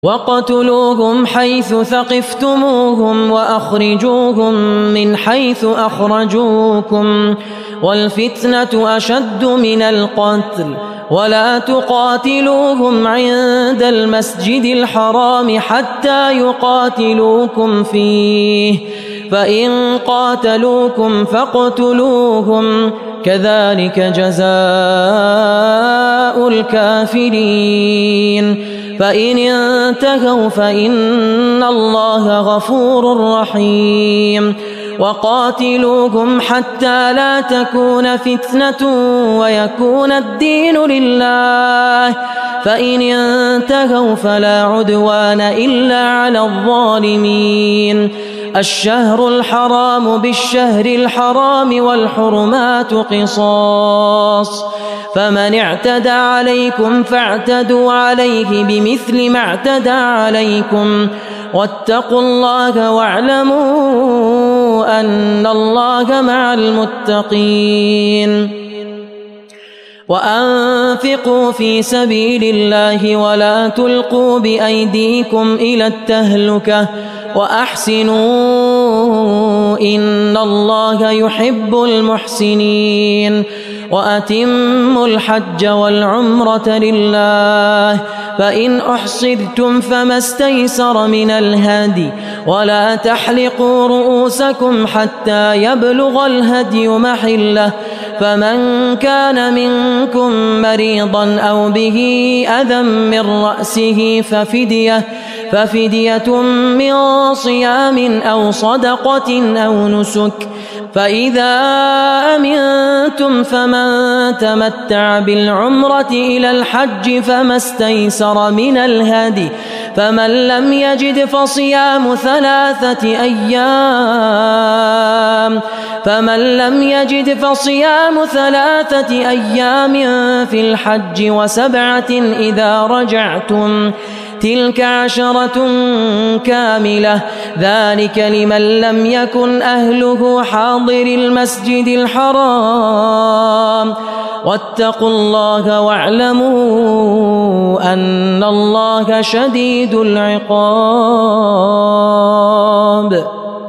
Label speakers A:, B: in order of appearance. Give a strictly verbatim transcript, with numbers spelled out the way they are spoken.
A: وَاقْتُلُوهُمْ حَيْثُ ثَقِفْتُمُوهُمْ وَأَخْرِجُوهُمْ مِنْ حَيْثُ أَخْرَجُوكُمْ وَالْفِتْنَةُ أَشَدُّ مِنَ الْقَتْلِ وَلَا تُقَاتِلُوهُمْ عِندَ الْمَسْجِدِ الْحَرَامِ حَتَّى يُقَاتِلُوكُمْ فِيهِ فَإِنْ قَاتَلُوكُمْ فَاقْتُلُوهُمْ كَذَلِكَ جَزَاءُ الْكَافِرِينَ فَإِنِ انتهوا فَإِنَّ اللَّهَ غَفُورٌ رَحِيمٌ وَقَاتِلُوهُمْ حَتَّى لَا تَكُونَ فِتْنَةٌ وَيَكُونَ الدِّينُ لِلَّهِ فَإِنِ انتهوا فَلَا عُدْوَانَ إِلَّا عَلَى الظَّالِمِينَ الشهر الحرام بالشهر الحرام والحرمات قصاص فمن اعتدى عليكم فاعتدوا عليه بمثل ما اعتدى عليكم واتقوا الله واعلموا أن الله مع المتقين وأنفقوا في سبيل الله ولا تلقوا بأيديكم إلى التهلكة وأحسنوا إن الله يحب المحسنين وأتموا الحج والعمرة لله فإن أحصرتم فما استيسر من الهدي ولا تحلقوا رؤوسكم حتى يبلغ الهدي محله فمن كان منكم مريضا أو به أذى من رأسه ففدية ففدية من صيام أو صدقة أو نسك فإذا أمنتم فمن تمتع بالعمرة إلى الحج فما استيسر من الهدي فمن لم يجد فصيام ثلاثة أيام فمن لم يجد فصيام ثلاثة أيام في الحج وسبعة إذا رجعتم تلك عشرة كاملة ذلك لمن لم يكن أهله حاضر المسجد الحرام واتقوا الله واعلموا أن الله شديد العقاب.